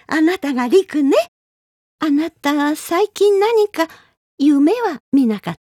あなたがりくね。あなた、最近何か夢は見なかっ